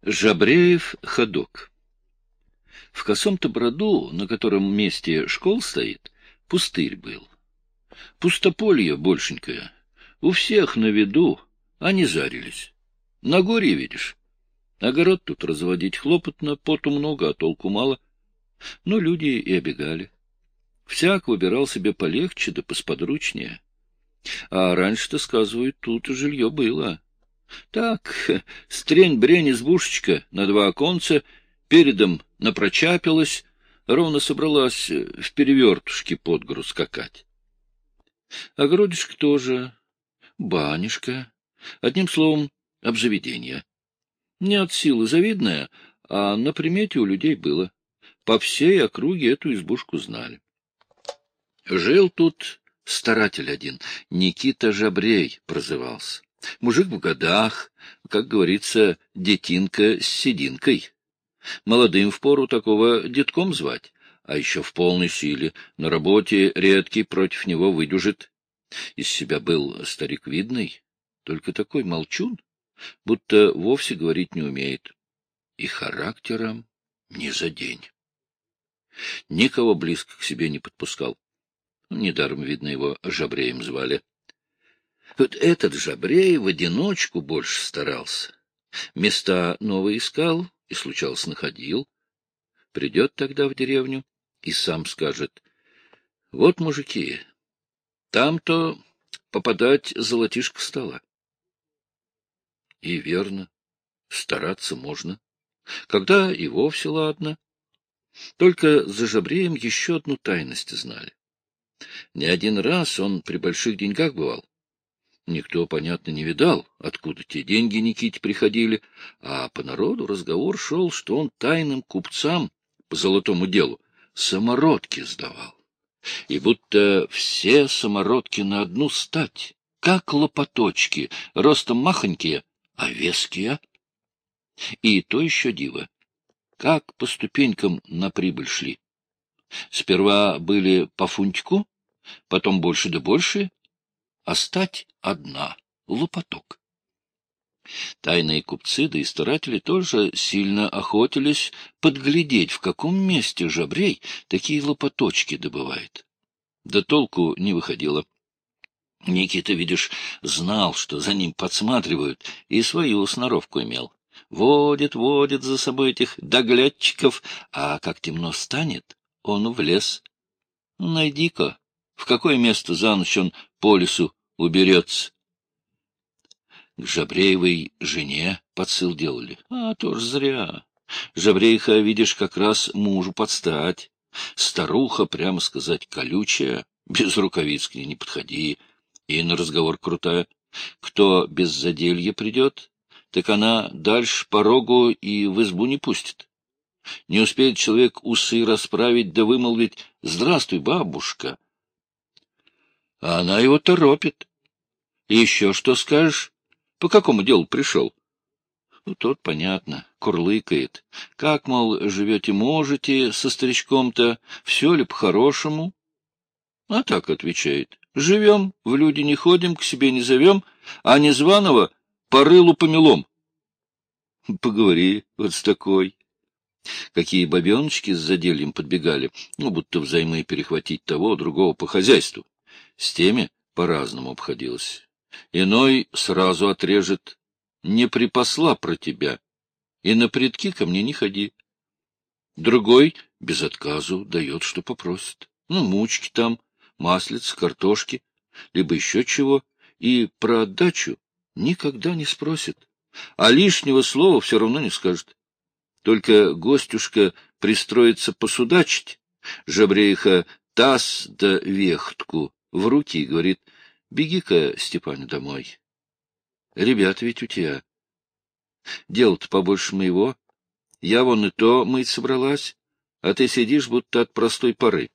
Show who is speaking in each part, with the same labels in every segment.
Speaker 1: Жабреев ходок. В косом-то броду, на котором месте школ стоит, пустырь был. Пустополье большенькое. У всех на виду, они зарились. На горе, видишь. Огород тут разводить хлопотно, поту много, а толку мало. Но люди и обегали. Всяк выбирал себе полегче да посподручнее. А раньше-то, сказывают, тут жилье было. Так, стрень-брень избушечка на два оконца, передом напрочапилась, ровно собралась в перевертушке под гору скакать. Огородишко тоже, банюшка, одним словом, обзаведение. Не от силы завидное, а на примете у людей было. По всей округе эту избушку знали. Жил тут старатель один, Никита Жабрей прозывался. Мужик в годах, как говорится, детинка с сединкой. Молодым впору такого детком звать, а еще в полной силе, на работе редкий против него выдюжит. Из себя был старик видный, только такой молчун, будто вовсе говорить не умеет. И характером не за день. Никого близко к себе не подпускал. Недаром, видно, его Жабреем звали. Вот этот Жабрей в одиночку больше старался. Места новые искал и, случалось, находил. Придет тогда в деревню и сам скажет: вот, мужики, там-то попадать золотишко стало. И верно, стараться можно. Когда и вовсе ладно. Только за Жабреем еще одну тайность знали. Не один раз он при больших деньгах бывал. Никто, понятно, не видал, откуда те деньги Никите приходили, а по народу разговор шел, что он тайным купцам по золотому делу самородки сдавал. И будто все самородки на одну стать, как лопаточки, ростом махонькие, а веские. И то еще диво, как по ступенькам на прибыль шли. Сперва были по фунтику, потом больше да больше, а стать одна — лопаток. Тайные купцы да и старатели тоже сильно охотились подглядеть, в каком месте Жабрей такие лопаточки добывает. Да толку не выходило. Никита, видишь, знал, что за ним подсматривают, и свою сноровку имел. Водит за собой этих доглядчиков, а как темно станет, он в лес. Найди-ка, в какое место за ночь он по лесу уберется. К Жабреевой жене подсыл делали. А тоже зря. Жабрейха, видишь, как раз мужу подстать. Старуха, прямо сказать, колючая, без рукавиц к ней не подходи. И на разговор крутая. Кто без заделья придет, так она дальше порогу и в избу не пустит. Не успеет человек усы расправить да вымолвить: «Здравствуй, бабушка!» А она его торопит. Еще что скажешь? По какому делу пришел? Ну, тот, понятно, курлыкает. Как, мол, живете-можете со старичком-то, все ли по-хорошему? А так отвечает: живем, в люди не ходим, к себе не зовем, а незваного по рылу помелом. Поговори вот с такой. Какие бабеночки с задельем подбегали, ну, будто взаймы перехватить того, другого по хозяйству. С теми по-разному обходилось. Иной сразу отрежет: не припасла про тебя, и на предки ко мне не ходи. Другой без отказу дает, что попросит. Ну, мучки там, маслица, картошки, либо еще чего, и про отдачу никогда не спросит, а лишнего слова все равно не скажет. Только гостюшка пристроится посудачить, Жабрейха таз да вехтку в руки и говорит: беги-ка, Степаня, домой. Ребята ведь у тебя. Дело-то побольше моего. Я вон и то мыть собралась, а ты сидишь, будто от простой поры.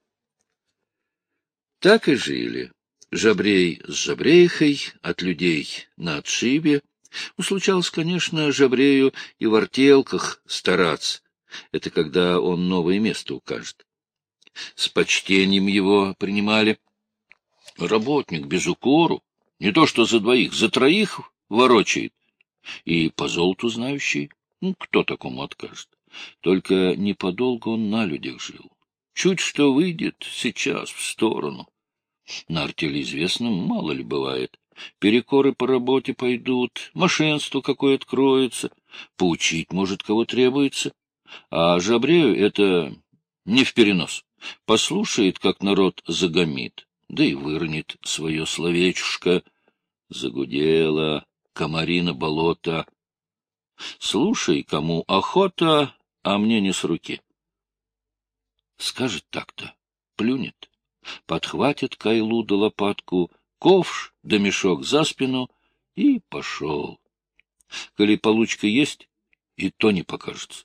Speaker 1: Так и жили. Жабрей с Жабрейхой, от людей на отшибе. Случалось, конечно, Жабрею и в артелках стараться. Это когда он новое место укажет. С почтением его принимали. Работник без укору, не то что за двоих, за троих ворочает. И по золоту знающий. Ну, кто такому откажет? Только неподолгу он на людях жил. Чуть что выйдет сейчас в сторону. На артели известно, мало ли бывает. Перекоры по работе пойдут, мошенство какое откроется, поучить, может, кого требуется. А жабрею это не в перенос. Послушает, как народ загомит, да и выронит свое словечушко. Загудело комарина болото. Слушай, кому охота, а мне не с руки. Скажет так-то, плюнет, подхватит кайлу да лопатку, ковш да мешок за спину и пошел. Коли получка есть, и то не покажется.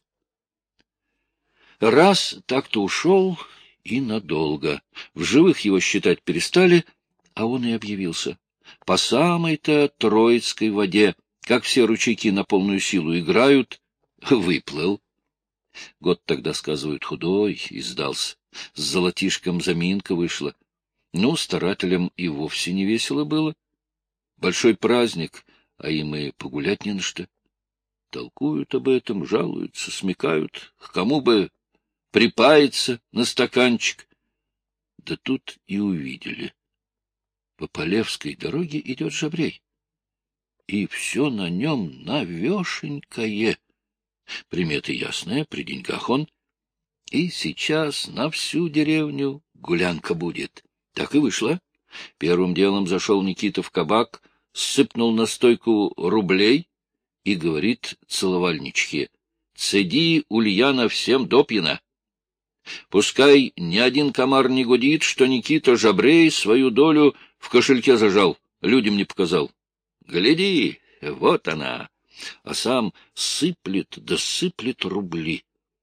Speaker 1: Раз так-то ушел и надолго. В живых его считать перестали, а он и объявился. По самой-то Троицкой воде, как все ручейки на полную силу играют, выплыл. Год тогда, сказывают, худой, и сдался. С золотишком заминка вышла. Ну, старателям и вовсе не весело было. Большой праздник, а им и погулять не на что. Толкуют об этом, жалуются, смекают, к кому бы припаяться на стаканчик. Да тут и увидели. По Полевской дороге идет жабрей. И все на нем навешенькое. Примета ясная, при деньгах он. И сейчас на всю деревню гулянка будет. Так и вышло. Первым делом зашел Никита в кабак, сыпнул на стойку рублей и говорит целовальничке: «Цеди, Ульяна, всем допьяна. Пускай ни один комар не гудит, что Никита жабрей свою долю в кошельке зажал, людям не показал. Гляди, вот она!» А сам сыплет да сыплет рубли.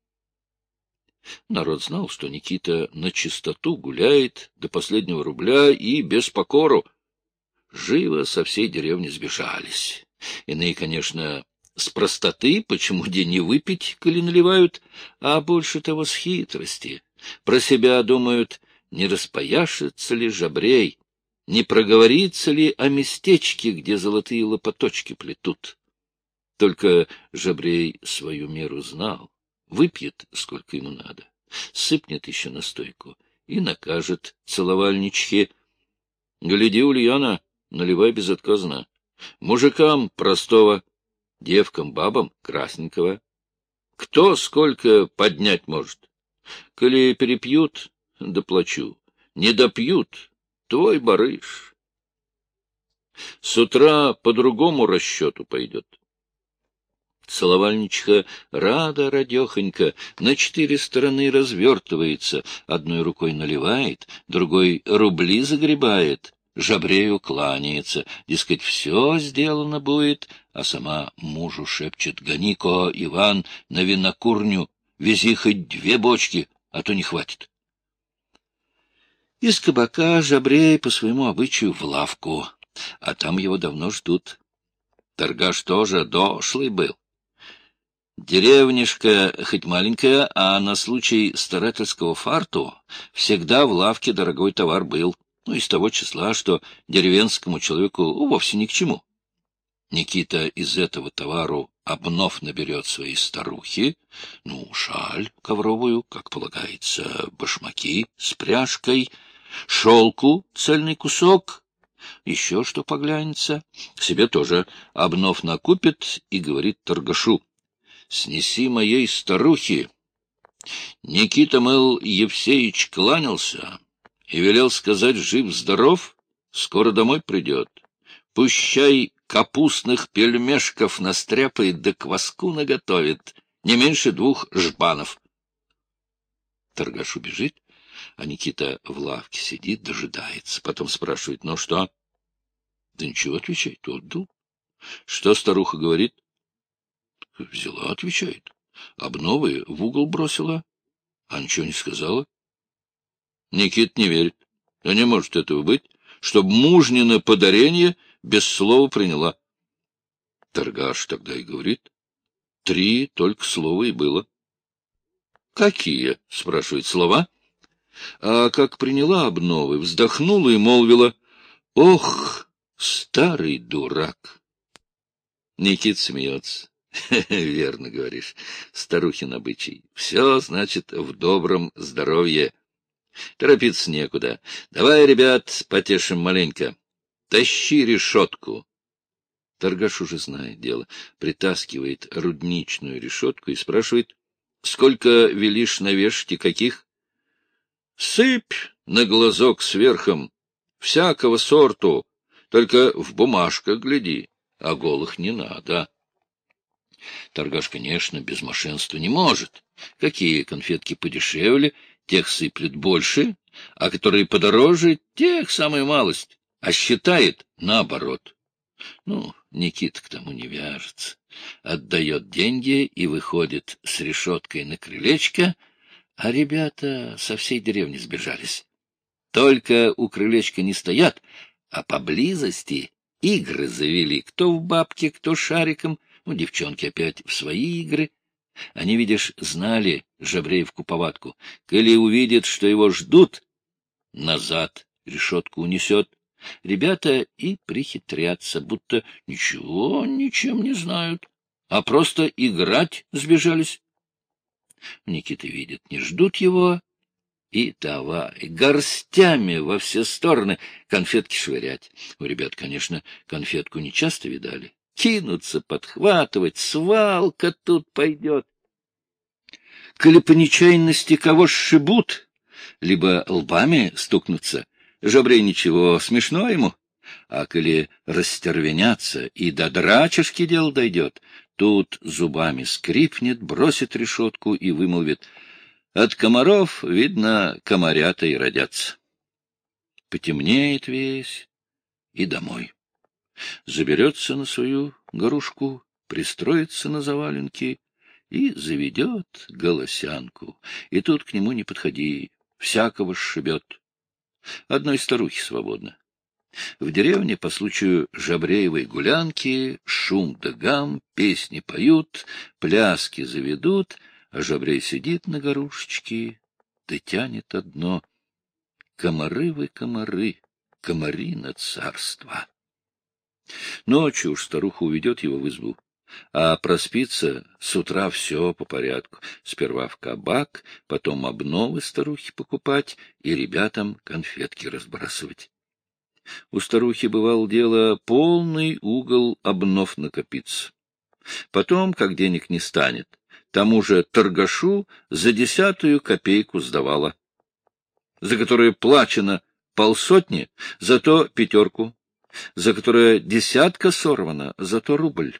Speaker 1: Народ знал, что Никита на чистоту гуляет до последнего рубля и без покору. Живо со всей деревни сбежались. Иные, конечно, с простоты, почему где не выпить, коли наливают, а больше того с хитрости. Про себя думают, не распояшится ли жабрей, не проговорится ли о местечке, где золотые лопаточки плетут. Только жабрей свою меру знал, выпьет, сколько ему надо, сыпнет еще на стойку и накажет целовальничке: «Гляди, Ульяна, наливай безотказно. Мужикам простого, девкам, бабам красненького. Кто сколько поднять может? Коли перепьют, доплачу. Не допьют — твой барыш. С утра по другому расчету пойдет». Целовальничка радехонько на 4 стороны развертывается, одной рукой наливает, другой рубли загребает, жабрею кланяется, дескать, все сделано будет, а сама мужу шепчет: «Гони-ка, Иван, на винокурню, вези хоть 2 бочки, а то не хватит». Из кабака жабрей по своему обычаю в лавку, а там его давно ждут. Торгаш тоже дошлый был. Деревнишка хоть маленькая, а на случай старательского фарту всегда в лавке дорогой товар был, из того числа, что деревенскому человеку вовсе ни к чему. Никита из этого товару обнов наберет своей старухи, шаль ковровую, как полагается, башмаки с пряжкой, шелку цельный кусок, еще что поглянется, себе тоже обнов накупит и говорит торгашу: «Снеси моей старухе». Никита, мыл, Евсеич кланялся и велел сказать: «Жив-здоров, скоро домой придет. Пущай капустных пельмешков настряпает да кваску наготовит, не меньше 2 жбанов». Торгаш убежит, а Никита в лавке сидит, дожидается. Потом спрашивает: «Ну что?» «Да ничего», — отвечает, — «отдал». «Что старуха говорит?» «Взяла», — отвечает. «Обновы в угол бросила, а ничего не сказала». Никит не верит. Да не может этого быть, чтоб мужнина подарение без слова приняла. Торгаш тогда и говорит: 3 только слова и было. «Какие?» — спрашивает слова. А как приняла обновы, вздохнула и молвила: «Ох, старый дурак!» Никит смеется. — Верно говоришь, старухин обычай. Все, значит, в добром здоровье. Торопиться некуда. Давай, ребят, потешим маленько. Тащи решетку. Торгаш уже знает дело. Притаскивает рудничную решетку и спрашивает: — Сколько велишь навешать и каких? — Сыпь на глазок сверхом, всякого сорту, только в бумажках гляди, а голых не надо. Торгаш, конечно, без мошенства не может. Какие конфетки подешевле, тех сыплет больше, а которые подороже, тех самую малость, а считает наоборот. Ну, Никита к тому не вяжется. Отдает деньги и выходит с решеткой на крылечко, а ребята со всей деревни сбежались. Только у крылечка не стоят, а поблизости игры завели, кто в бабке, кто шариком. Ну, девчонки опять в свои игры. Они, видишь, знали Жабреевку повадку. Коли увидят, что его ждут, назад решетку унесет. Ребята и прихитрятся, будто ничего, ничем не знают, а просто играть сбежались. Никита видит, не ждут его, и давай горстями во все стороны конфетки швырять. У ребят, конечно, конфетку не часто видали. Кинутся подхватывать, свалка тут пойдет. Коли по нечаянности кого сшибут, либо лбами стукнутся, Жабрей ничего, смешно ему. А коли растервенятся и до драчешки дело дойдет, тут зубами скрипнет, бросит решетку и вымолвит: от комаров, видно, комарята и родятся. Потемнеет весь и домой. Заберется на свою горушку, пристроится на заваленки и заведет голосянку. И тут к нему не подходи, всякого сшибет. Одной старухи свободно. В деревне по случаю Жабреевой гулянки шум да гам, песни поют, пляски заведут, а Жабрей сидит на горушечке, да тянет одно: комары вы, комары, комарино царство. Ночью уж старуха уведет его в избу, а проспится с утра все по порядку. Сперва в кабак, потом обновы старухи покупать и ребятам конфетки разбрасывать. У старухи бывало дело полный угол обнов накопиться. Потом, как денег не станет, тому же торгашу за 10 копейку сдавала, за которую плачено 50, зато 5, за которое 10 сорвана, зато рубль.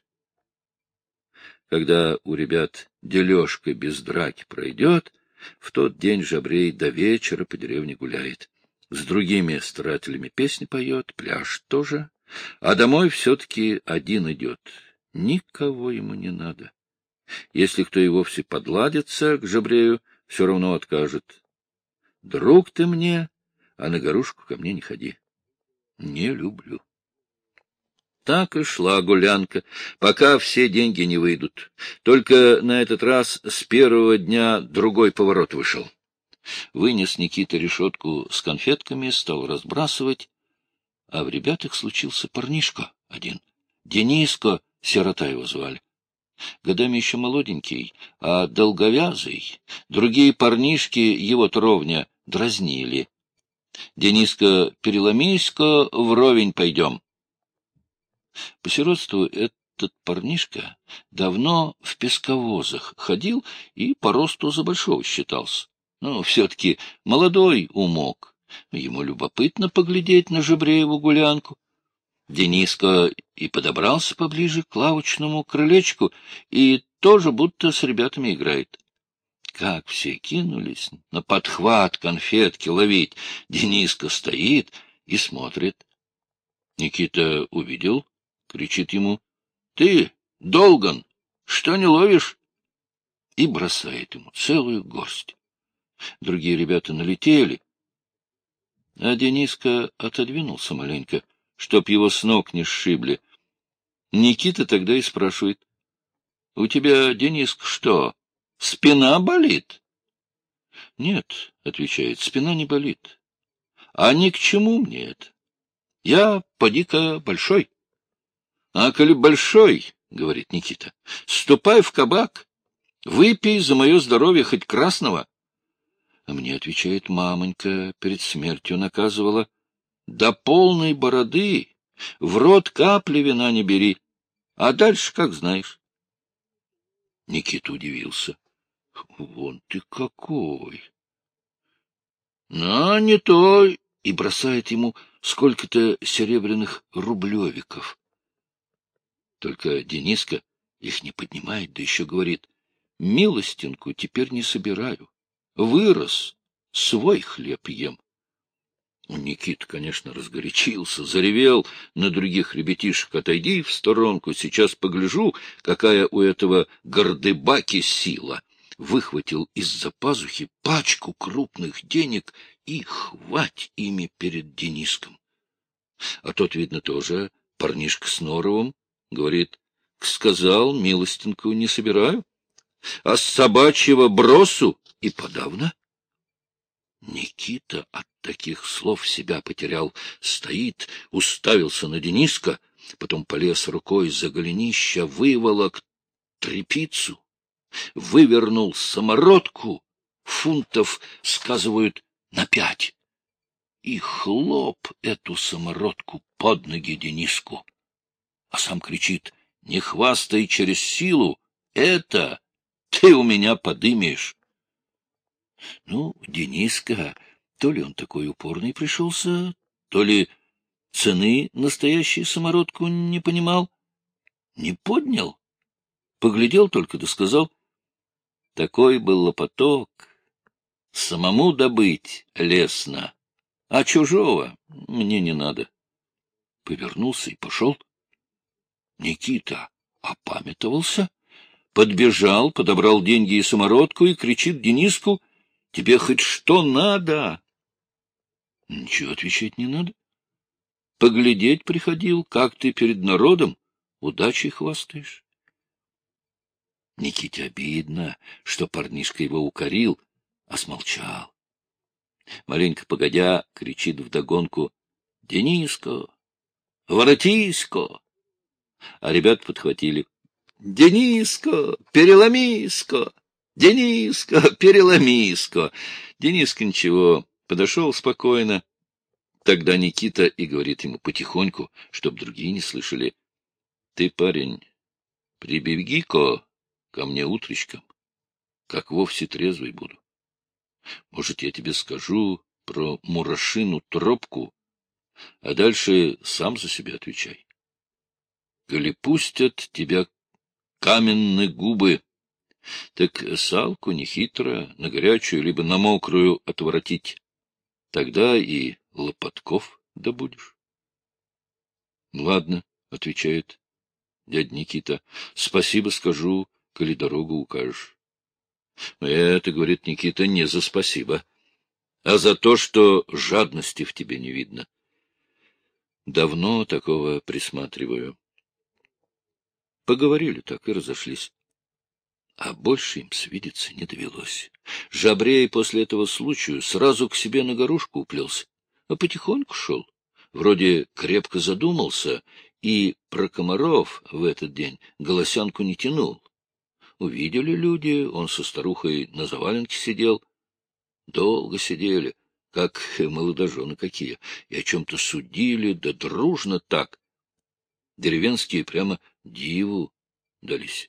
Speaker 1: Когда у ребят дележка без драки пройдет, в тот день Жабрей до вечера по деревне гуляет. С другими старателями песни поет, пляж тоже, а домой все-таки один идет. Никого ему не надо. Если кто и вовсе подладится к Жабрею, все равно откажет. Друг ты мне, а на горушку ко мне не ходи. Не люблю. Так и шла гулянка, пока все деньги не выйдут. Только на этот раз с первого дня другой поворот вышел. Вынес Никита решетку с конфетками, стал разбрасывать, а в ребятах случился парнишка один. Дениска, сирота его звали. Годами еще молоденький, а долговязый. Другие парнишки его тровня дразнили. Дениска, переломись-ка, вровень пойдем. По сиротству этот парнишка давно в песковозах ходил и по росту за большого считался. Но все-таки молодой умок. Ему любопытно поглядеть на Жабрееву гулянку. Дениска и подобрался поближе к лавочному крылечку и тоже будто с ребятами играет. Как все кинулись на подхват конфетки ловить. Дениска стоит и смотрит. Никита увидел, кричит ему: — Ты, Долган, что не ловишь? И бросает ему целую горсть. Другие ребята налетели, а Дениска отодвинулся маленько, чтоб его с ног не сшибли. Никита тогда и спрашивает: — У тебя, Дениск, что, спина болит? — Нет, — отвечает, — спина не болит. — А ни к чему мне это. Я, поди-ка, большой. А коли большой, говорит Никита. — Ступай в кабак, выпей за мое здоровье хоть красного. А мне отвечает мамонька, перед смертью наказывала: до полной бороды в рот капли вина не бери, а дальше как знаешь. Никита удивился. — Вон ты какой! — На, не то! И бросает ему сколько-то серебряных рублевиков. Только Дениска их не поднимает, да еще говорит: милостинку теперь не собираю. Вырос, свой хлеб ем. Никита, конечно, разгорячился, заревел на других ребятишек: отойди в сторонку, сейчас погляжу, какая у этого гордыбаки сила. Выхватил из-за пазухи пачку крупных денег и хвать ими перед Дениском. А тот, видно, тоже парнишка с норовом, говорит: сказал, милостинку не собираю, а с собачьего бросу и подавно. Никита от таких слов себя потерял, стоит, уставился на Дениска, потом полез рукой за голенища, выволок тряпицу, вывернул самородку, фунтов, сказывают, на 5, и хлоп эту самородку под ноги Дениску. А сам кричит: не хвастай через силу, это ты у меня подымешь. Ну, Дениска, то ли он такой упорный пришелся, то ли цены настоящей самородку не понимал, не поднял, поглядел только да сказал: такой был лопоток, самому добыть лестно, а чужого мне не надо. Повернулся и пошел. Никита опамятовался, подбежал, подобрал деньги и самородку и кричит Дениску: тебе хоть что надо? Ничего отвечать не надо. Поглядеть приходил, как ты перед народом удачей хвастаешь. Никите обидно, что парнишка его укорил, а смолчал. Маленько погодя, кричит вдогонку: Дениско, воротись-ко! А ребят подхватили: Дениско, переломись-ко! Дениска, переломись-ка! Дениска ничего, подошел спокойно. Тогда Никита и говорит ему потихоньку, чтоб другие не слышали: ты, парень, прибеги-ка ко мне утречком, как вовсе трезвый буду. Может, я тебе скажу про Мурашину тропку, а дальше сам за себя отвечай. Коли пустят тебя каменные губы, так салку нехитро на горячую либо на мокрую отворотить. Тогда и лопатков добудешь. — Ладно, — отвечает дядя Никита, — спасибо скажу, коли дорогу укажешь. — Это, — говорит Никита, — не за спасибо, а за то, что жадности в тебе не видно. Давно такого присматриваю. Поговорили так и разошлись. А больше им свидеться не довелось. Жабрей после этого случая сразу к себе на горушку уплелся, а потихоньку шел. Вроде крепко задумался, и про комаров в этот день голосянку не тянул. Увидели люди, он со старухой на заваленке сидел. Долго сидели, как молодожены какие, и о чем-то судили, да дружно так. Деревенские прямо диву дались.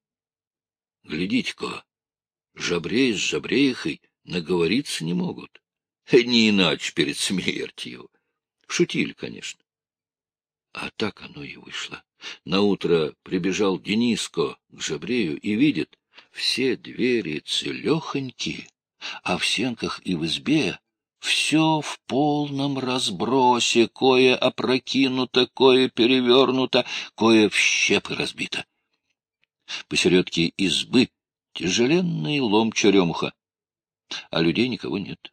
Speaker 1: Глядите-ка, жабрей с жабреихой наговориться не могут. Не иначе перед смертью. Шутили, конечно. А так оно и вышло. Наутро прибежал Дениско к жабрею и видит, все двери целехоньки, а в сенках и в избе все в полном разбросе, кое опрокинуто, кое перевернуто, кое в щепы разбито. Посередке избы тяжеленный лом черемуха, а людей никого нет.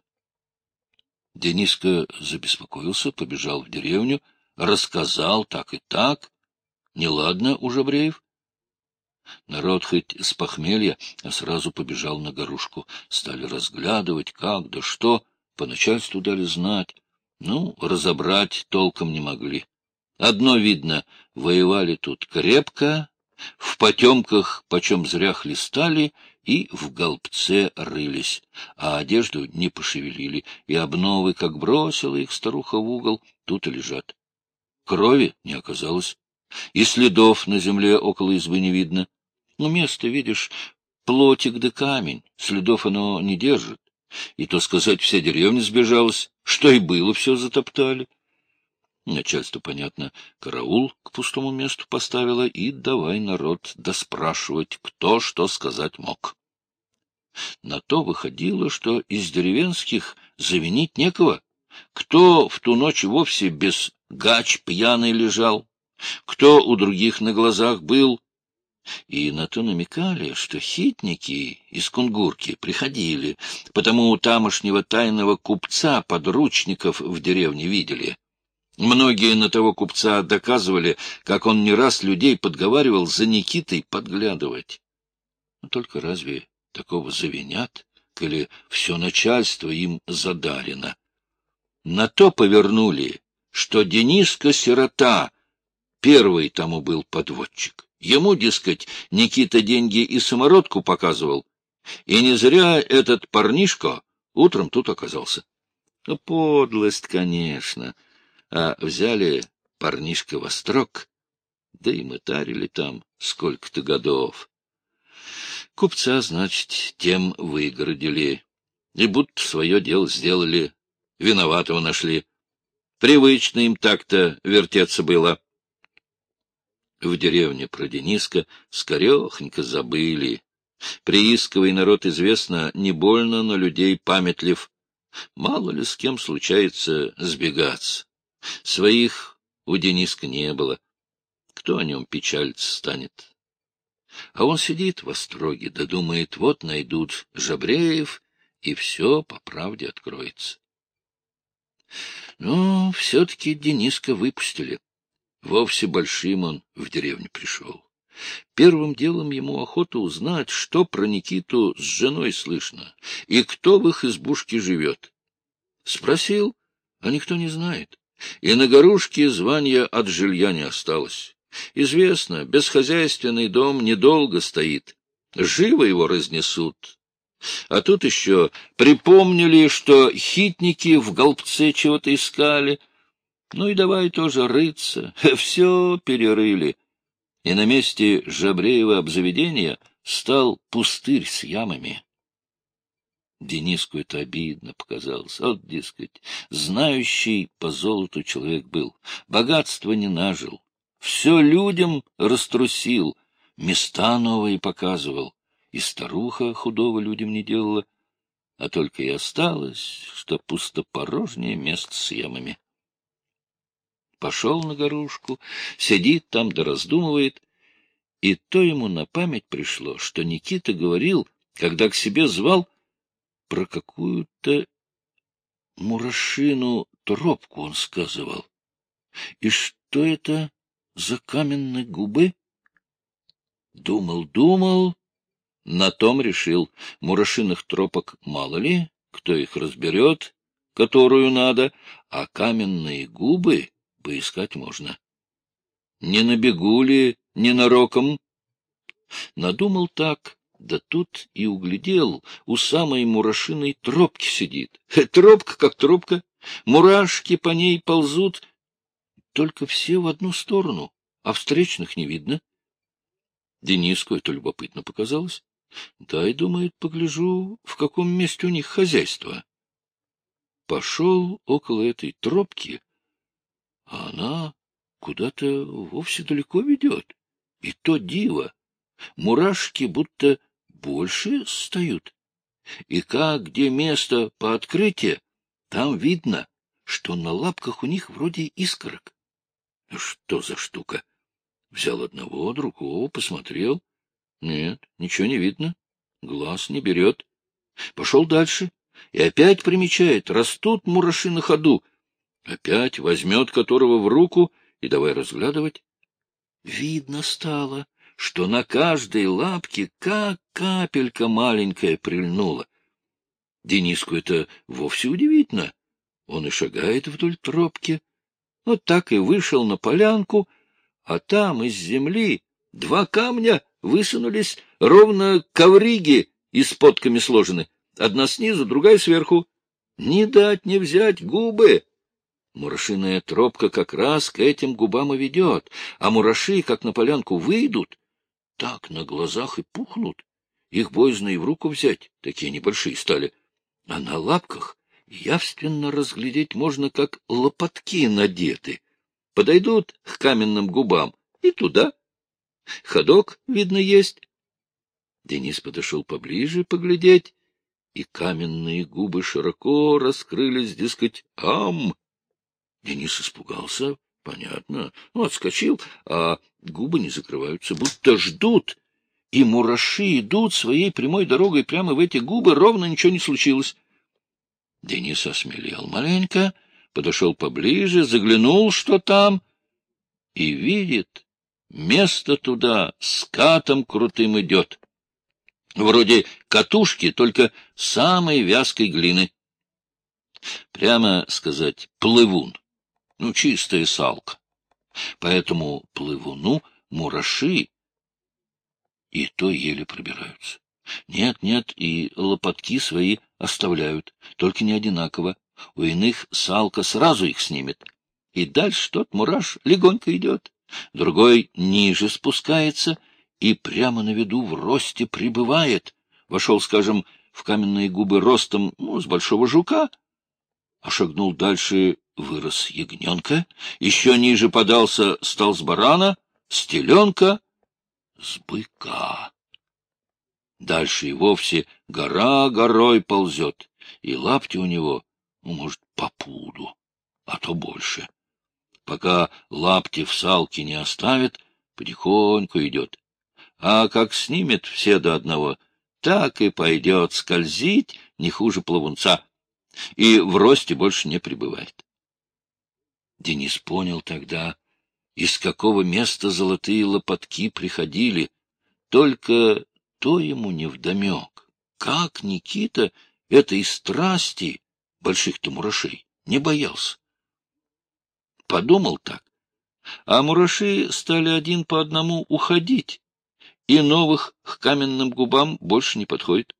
Speaker 1: Дениска забеспокоился, побежал в деревню, рассказал так и так. Неладно у жабреев. Народ хоть с похмелья, а сразу побежал на горушку. Стали разглядывать, как да что, по начальству дали знать. Ну, разобрать толком не могли. Одно видно, воевали тут крепко, В потемках почем зря хлестали и в голбце рылись, а одежду не пошевелили, и обновы, как бросила их старуха в угол, тут и лежат. Крови не оказалось, и следов на земле около избы не видно. Ну, место, видишь, плотик да камень, следов оно не держит. И то сказать, вся деревня сбежалась, что и было, все затоптали. Начальство, понятно, караул к пустому месту поставило, и давай народ доспрашивать, кто что сказать мог. На то выходило, что из деревенских завинить некого. Кто в ту ночь вовсе без гач пьяный лежал, кто у других на глазах был. И на то намекали, что хитники из Кунгурки приходили, потому у тамошнего тайного купца подручников в деревне видели. Многие на того купца доказывали, как он не раз людей подговаривал за Никитой подглядывать. Но только разве такого завинят, или все начальство им задарено? На то повернули, что Дениска-сирота первый тому был подводчик. Ему, дескать, Никита деньги и самородку показывал, и не зря этот парнишка утром тут оказался. Подлость, конечно. А взяли парнишка во строк, да и мытарили там сколько-то годов. Купца, значит, тем выгородили, и будто свое дело сделали, виноватого нашли. Привычно им так-то вертеться было. В деревне про Дениска скорехонько забыли. Приисковый народ, известно, не больно на людей памятлив. Мало ли с кем случается сбегаться. Своих у Дениска не было. Кто о нем печалиться станет? А он сидит в остроге, да думает, вот найдут Жабреев, и все по правде откроется. Но все-таки Дениска выпустили. Вовсе большим он в деревню пришел. Первым делом ему охота узнать, что про Никиту с женой слышно, и кто в их избушке живет. Спросил, а никто не знает. И на горушке звания от жилья не осталось. Известно, бесхозяйственный дом недолго стоит. Живо его разнесут. А тут еще припомнили, что хитники в голбце чего-то искали. Ну и давай тоже рыться. Все перерыли. И на месте Жабреева обзаведения стал пустырь с ямами. Дениску это обидно показалось. Вот, дескать, знающий по золоту человек был. Богатства не нажил. Все людям раструсил. Места новые показывал. И старуха худого людям не делала. А только и осталось, что пустопорожнее место с ямами. Пошел на горушку, сидит там да раздумывает. И то ему на память пришло, что Никита говорил, когда к себе звал, про какую-то мурашину тропку он сказывал. И что это за каменные губы? Думал, на том решил. Мурашиных тропок мало ли, кто их разберет, которую надо, а каменные губы поискать можно. Не на бегу ли, ненароком? Надумал так. Да тут и углядел, у самой мурашиной тропки сидит. Тропка как тропка, мурашки по ней ползут, только все в одну сторону, а встречных не видно. Дениску это любопытно показалось. Дай, думает, погляжу, в каком месте у них хозяйство. Пошел около этой тропки, а она куда-то вовсе далеко ведет. И то диво, мурашки будто больше стают. И как где место по открытию, там видно, что на лапках у них вроде искорок. Что за штука? Взял одного, другого, посмотрел. Нет, ничего не видно. Глаз не берет. Пошел дальше. И опять примечает, растут мураши на ходу. Опять возьмет которого в руку и давай разглядывать. Видно стало, что на каждой лапке как капелька маленькая прильнула. Дениску это вовсе удивительно. Он и шагает вдоль тропки. Вот так и вышел на полянку, а там из земли 2 камня высунулись, ровно ковриги и с подками сложены. Одна снизу, другая сверху. Не дать не взять губы. Мурашиная тропка как раз к этим губам и ведет, а мураши, как на полянку выйдут, так на глазах и пухнут. Их боязно и в руку взять, такие небольшие стали. А на лапках явственно разглядеть можно, как лопатки надеты. Подойдут к каменным губам и туда. Ходок, видно, есть. Денис подошел поближе поглядеть, и каменные губы широко раскрылись, дескать, ам! Денис испугался, понятно, отскочил, а губы не закрываются, будто ждут, и мураши идут своей прямой дорогой прямо в эти губы, ровно ничего не случилось. Денис осмелел маленько, подошел поближе, заглянул, что там, и видит, место туда скатом крутым идет. Вроде катушки, только самой вязкой глины. Прямо сказать, плывун. Чистая салка. Поэтому плывуну мураши и то еле пробираются. Нет, и лопатки свои оставляют, только не одинаково. У иных салка сразу их снимет. И дальше тот мураш легонько идет. Другой ниже спускается и прямо на виду в росте прибывает. Вошел, скажем, в каменные губы ростом, с большого жука, а шагнул дальше, вырос ягненка, еще ниже подался, стал с барана, с теленка, с быка. Дальше и вовсе гора горой ползет, и лапти у него, может, по пуду, а то больше. Пока лапти в салке не оставит, потихоньку идет. А как снимет все до одного, так и пойдет скользить не хуже плавунца, и в росте больше не пребывает. Денис понял тогда, из какого места золотые лопатки приходили, только то ему невдомек, как Никита этой страсти больших-то мурашей не боялся. Подумал так, а мураши стали один по одному уходить, и новых к каменным губам больше не подходит.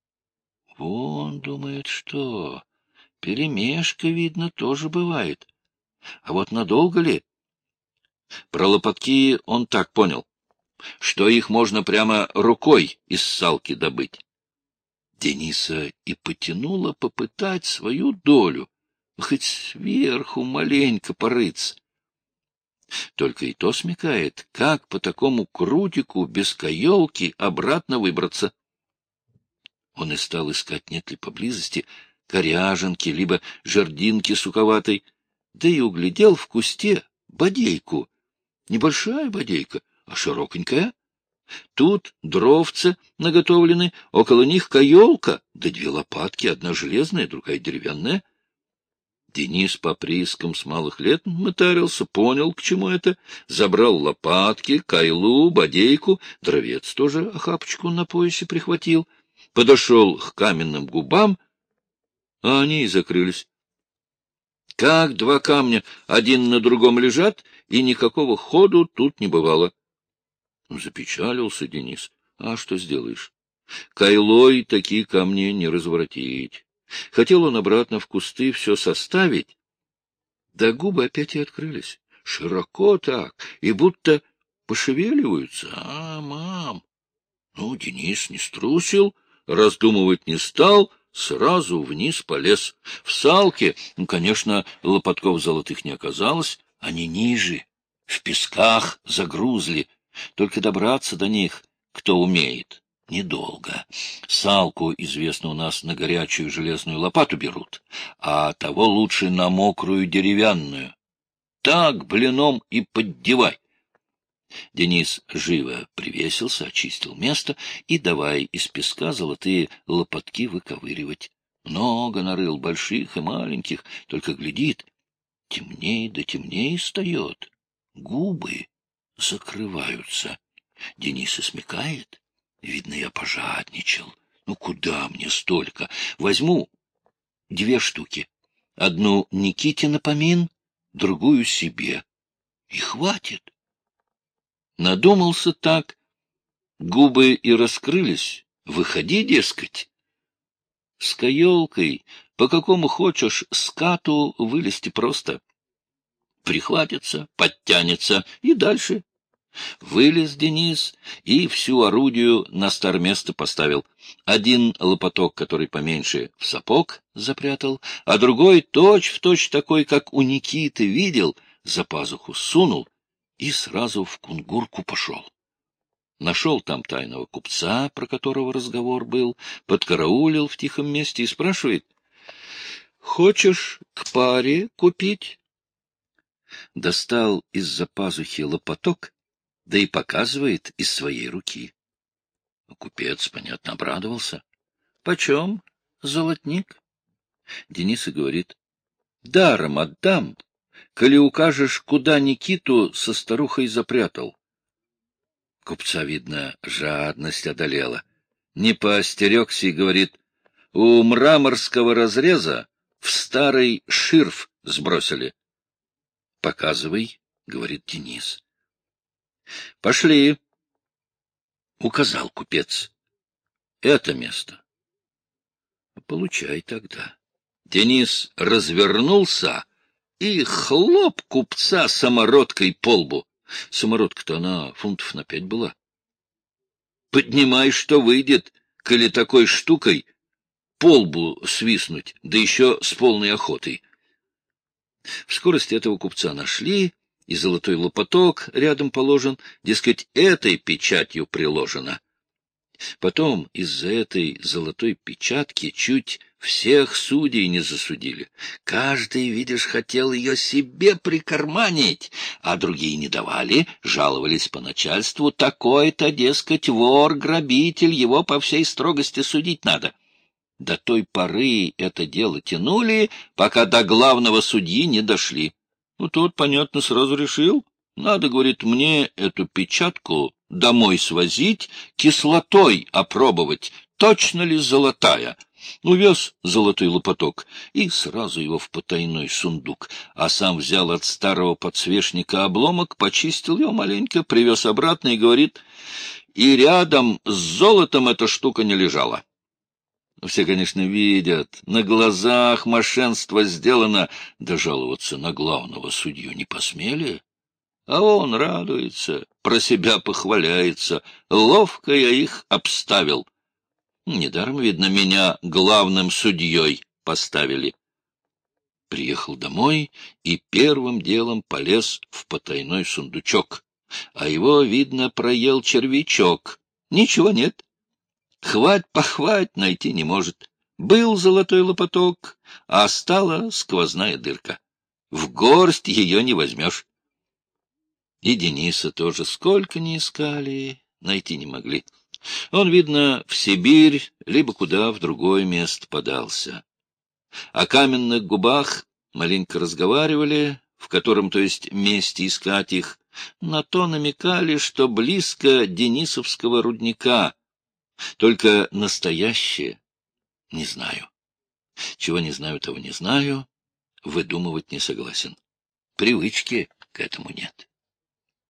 Speaker 1: Вон, думает, что перемешка, видно, тоже бывает. А вот надолго ли? Про лопатки он так понял, что их можно прямо рукой из салки добыть. Дениса и потянуло попытать свою долю, хоть сверху маленько порыться. Только и то смекает, как по такому крутику без каелки обратно выбраться. Он и стал искать, нет ли поблизости коряженки, либо жердинки суковатой, да и углядел в кусте бодейку. Небольшая бодейка, а широконькая. Тут дровцы наготовлены, около них каелка, да 2 лопатки, одна железная, другая деревянная. Денис по приискам с малых лет мытарился, понял, к чему это, забрал лопатки, кайлу, бодейку, дровец тоже охапочку на поясе прихватил, подошел к каменным губам, а они и закрылись. Как 2 камня один на другом лежат, и никакого ходу тут не бывало. Запечалился Денис. А что сделаешь? Кайлой такие камни не разворотить. Хотел он обратно в кусты все составить, да губы опять и открылись. Широко так, и будто пошевеливаются. А, мам! Денис не струсил, раздумывать не стал, сразу вниз полез. В салке, конечно, лопатков золотых не оказалось, они ниже, в песках загрузли. Только добраться до них, кто умеет, недолго. Салку, известно, у нас на горячую железную лопату берут, а того лучше на мокрую деревянную. Так блином и поддевай. Денис живо привесился, очистил место и давай из песка золотые лопатки выковыривать. Много нарыл, больших и маленьких, только глядит, темней да темней встает. Губы закрываются. Денис и смекает. Видно, я пожадничал. Куда мне столько? Возьму 2 штуки. Одну Никите на помин, другую себе. И хватит. Надумался так, губы и раскрылись. Выходи, дескать. С каелкой, по какому хочешь, скату вылезти просто. Прихватится, подтянется и дальше. Вылез Денис и всю орудию на старместо поставил. Один лопаток, который поменьше, в сапог запрятал, а другой точь-в-точь такой, как у Никиты видел, за пазуху сунул и сразу в Кунгурку пошел. Нашел там тайного купца, про которого разговор был, подкараулил в тихом месте и спрашивает: «Хочешь к паре купить?» Достал из-за пазухи лопаток, да и показывает из своей руки. Купец, понятно, обрадовался. — Почем, золотник? Денис и говорит: — Даром отдам, коли укажешь, куда Никиту со старухой запрятал. Купца, видно, жадность одолела. Не поостерегся и говорит: — У мраморского разреза в старый ширф сбросили. — Показывай, — говорит Денис. — Пошли, — указал купец. — Это место. — Получай тогда. Денис развернулся и хлоп купца самородкой по лбу. Самородка-то она фунтов на 5 была. Поднимай, что выйдет, коли такой штукой по лбу свистнуть, да еще с полной охотой. В скорости этого купца нашли, и золотой лопаток рядом положен, дескать, этой печатью приложено. Потом из-за этой золотой печатки чуть всех судей не засудили. Каждый, видишь, хотел ее себе прикарманить, а другие не давали, жаловались по начальству: такой-то, дескать, вор, грабитель, его по всей строгости судить надо. До той поры это дело тянули, пока до главного судьи не дошли. Ну, тот, понятно, сразу решил: надо, говорит, мне эту печатку домой свозить, кислотой опробовать, точно ли золотая. Увез золотой лопаток и сразу его в потайной сундук, а сам взял от старого подсвечника обломок, почистил его маленько, привез обратно и говорит: и рядом с золотом эта штука не лежала. Все, конечно, видят, на глазах мошенство сделано, да жаловаться на главного судью не посмели. А он радуется, про себя похваляется. Ловко я их обставил. Недаром, видно, меня главным судьей поставили. Приехал домой и первым делом полез в потайной сундучок. А его, видно, проел червячок. Ничего нет. Хвать-похвать найти не может. Был золотой лопаток, а стала сквозная дырка. В горсть ее не возьмешь. И Дениса тоже сколько ни искали, найти не могли. Он, видно, в Сибирь, либо куда в другое место подался. О каменных губах маленько разговаривали, в котором, то есть, месте искать их, на то намекали, что близко Денисовского рудника. Только настоящее не знаю. Чего не знаю, того не знаю, выдумывать не согласен. Привычки к этому нет.